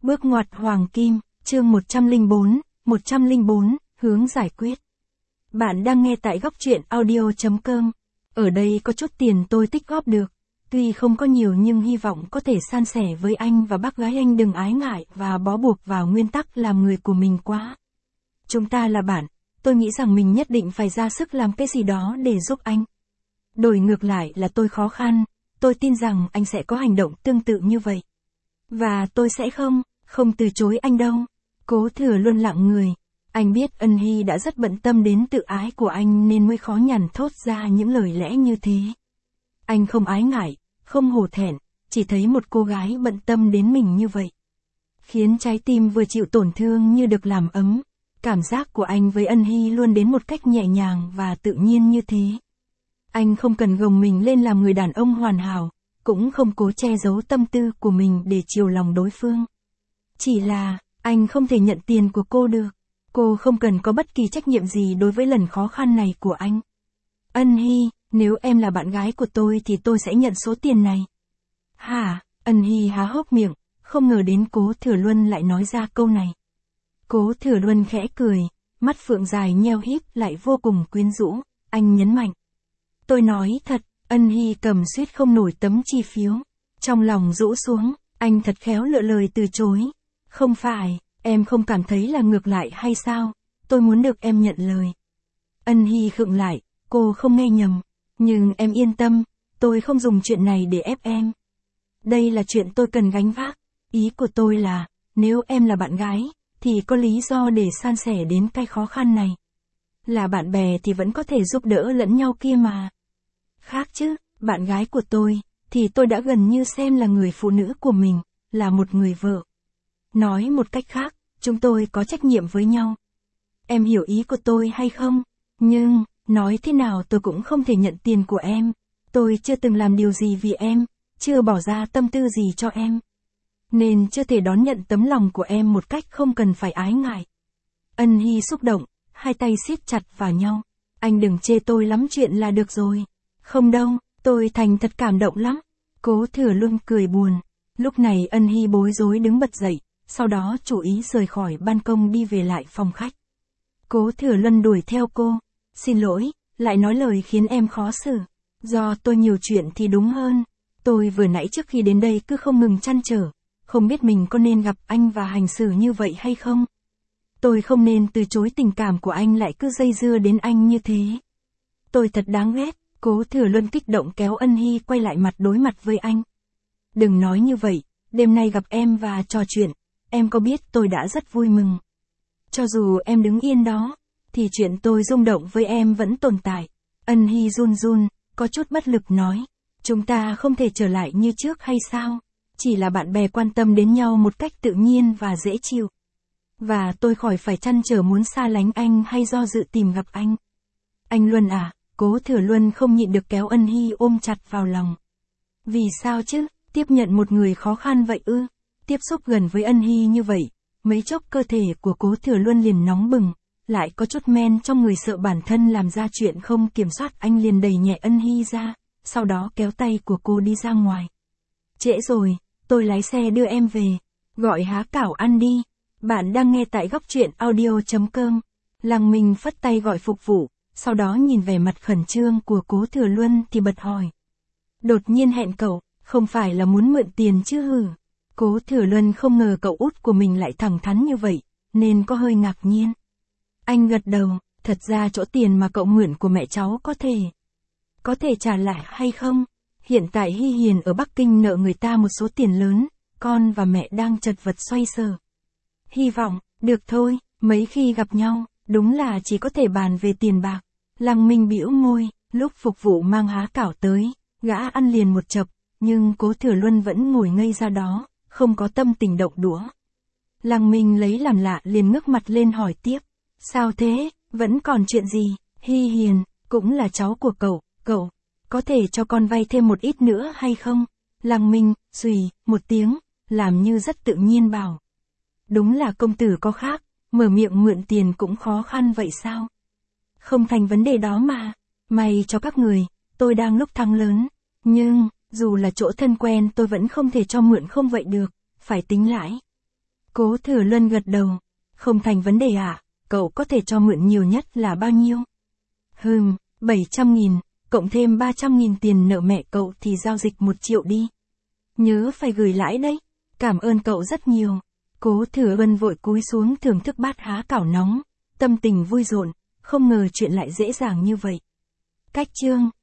Bước ngoặt hoàng kim, chương 104, hướng giải quyết. Bạn đang nghe tại góc truyện audio.com. Ở đây có chút tiền tôi tích góp được. Tuy không có nhiều nhưng hy vọng có thể san sẻ với anh và bác gái anh, đừng ái ngại và bó buộc vào nguyên tắc làm người của mình quá. Chúng ta là bạn, tôi nghĩ rằng mình nhất định phải ra sức làm cái gì đó để giúp anh. Đổi ngược lại là tôi khó khăn, tôi tin rằng anh sẽ có hành động tương tự như vậy. Và tôi sẽ không từ chối anh đâu. Cố Thừa Luân lặng người. Anh biết Ân Hy đã rất bận tâm đến tự ái của anh nên mới khó nhằn thốt ra những lời lẽ như thế. Anh không ái ngại, không hổ thẹn, chỉ thấy một cô gái bận tâm đến mình như vậy, khiến trái tim vừa chịu tổn thương như được làm ấm. Cảm giác của anh với Ân Hy luôn đến một cách nhẹ nhàng và tự nhiên như thế. Anh không cần gồng mình lên làm người đàn ông hoàn hảo, cũng không cố che giấu tâm tư của mình để chiều lòng đối phương. Chỉ là, anh không thể nhận tiền của cô được. Cô không cần có bất kỳ trách nhiệm gì đối với lần khó khăn này của anh. Ân Hy, nếu em là bạn gái của tôi thì tôi sẽ nhận số tiền này. Hả? Ân Hy há hốc miệng, không ngờ đến Cố Thừa Luân lại nói ra câu này. Cố Thừa Luân khẽ cười, mắt phượng dài nheo híp lại vô cùng quyến rũ, anh nhấn mạnh. Tôi nói thật. Ân Hy cầm suýt không nổi tấm chi phiếu. Trong lòng rũ xuống, anh thật khéo lựa lời từ chối. Không phải, em không cảm thấy là ngược lại hay sao? Tôi muốn được em nhận lời. Ân Hy khựng lại, cô không nghe nhầm. Nhưng em yên tâm, tôi không dùng chuyện này để ép em. Đây là chuyện tôi cần gánh vác. Ý của tôi là, nếu em là bạn gái, thì có lý do để san sẻ đến cái khó khăn này. Là bạn bè thì vẫn có thể giúp đỡ lẫn nhau kia mà. Khác chứ, bạn gái của tôi, thì tôi đã gần như xem là người phụ nữ của mình, là một người vợ. Nói một cách khác, chúng tôi có trách nhiệm với nhau. Em hiểu ý của tôi hay không? Nhưng, nói thế nào tôi cũng không thể nhận tiền của em. Tôi chưa từng làm điều gì vì em, chưa bỏ ra tâm tư gì cho em. Nên chưa thể đón nhận tấm lòng của em một cách không cần phải ái ngại. Ân Hy xúc động, hai tay siết chặt vào nhau. Anh đừng chê tôi lắm chuyện là được rồi. Không đâu, tôi thành thật cảm động lắm. Cố Thừa Luân cười buồn. Lúc này Ân Hy bối rối đứng bật dậy, sau đó chủ ý rời khỏi ban công đi về lại phòng khách. Cố Thừa Luân đuổi theo cô. Xin lỗi, lại nói lời khiến em khó xử. Do tôi nhiều chuyện thì đúng hơn. Tôi vừa nãy trước khi đến đây cứ không ngừng trăn trở, không biết mình có nên gặp anh và hành xử như vậy hay không. Tôi không nên từ chối tình cảm của anh lại cứ dây dưa đến anh như thế. Tôi thật đáng ghét. Cố Thừa Luân kích động kéo Ân Hy quay lại mặt đối mặt với anh. Đừng nói như vậy, đêm nay gặp em và trò chuyện, em có biết tôi đã rất vui mừng. Cho dù em đứng yên đó, thì chuyện tôi rung động với em vẫn tồn tại. Ân Hy run run, có chút bất lực nói. Chúng ta không thể trở lại như trước hay sao? Chỉ là bạn bè quan tâm đến nhau một cách tự nhiên và dễ chịu. Và tôi khỏi phải trăn trở muốn xa lánh anh hay do dự tìm gặp anh. Anh Luân à? Cố Thừa Luân không nhịn được kéo Ân Hy ôm chặt vào lòng. Vì sao chứ, tiếp nhận một người khó khăn vậy ư? Tiếp xúc gần với Ân Hy như vậy, mấy chốc cơ thể của Cố Thừa Luân liền nóng bừng, lại có chút men trong người sợ bản thân làm ra chuyện không kiểm soát, anh liền đẩy nhẹ Ân Hy ra, sau đó kéo tay của cô đi ra ngoài. Trễ rồi, tôi lái xe đưa em về, gọi há cảo ăn đi. Bạn đang nghe tại góc truyện audio.com. Lăng Minh phất tay gọi phục vụ. Sau đó nhìn vẻ mặt khẩn trương của Cố Thừa Luân thì bật hỏi. Đột nhiên hẹn cậu, không phải là muốn mượn tiền chứ hử? Cố Thừa Luân không ngờ cậu út của mình lại thẳng thắn như vậy, nên có hơi ngạc nhiên. Anh gật đầu, thật ra chỗ tiền mà cậu mượn của mẹ cháu có thể trả lại hay không? Hiện tại Hy Hiền ở Bắc Kinh nợ người ta một số tiền lớn, con và mẹ đang chật vật xoay sở. Hy vọng, được thôi, mấy khi gặp nhau, đúng là chỉ có thể bàn về tiền bạc. Lăng Minh bĩu môi, lúc phục vụ mang há cảo tới, gã ăn liền một chập, nhưng Cố Thừa Luân vẫn ngồi ngây ra đó, không có tâm tình động đũa. Lăng Minh lấy làm lạ liền ngước mặt lên hỏi tiếp. Sao thế, vẫn còn chuyện gì? Hy Hiền, cũng là cháu của cậu có thể cho con vay thêm một ít nữa hay không? Lăng Minh, xùy, một tiếng, làm như rất tự nhiên bảo. Đúng là công tử có khác, mở miệng mượn tiền cũng khó khăn vậy sao? Không thành vấn đề đó mà. May cho các người, tôi đang lúc thăng lớn. Nhưng, dù là chỗ thân quen tôi vẫn không thể cho mượn không vậy được, phải tính lãi. Cố Thừa Luân gật đầu. Không thành vấn đề ạ, cậu có thể cho mượn nhiều nhất là bao nhiêu? 700.000, cộng thêm 300.000 tiền nợ mẹ cậu thì giao dịch 1 triệu đi. Nhớ phải gửi lãi đấy. Cảm ơn cậu rất nhiều. Cố Thừa Luân vội cúi xuống thưởng thức bát há cảo nóng. Tâm tình vui rộn, không ngờ chuyện lại dễ dàng như vậy. Cách chương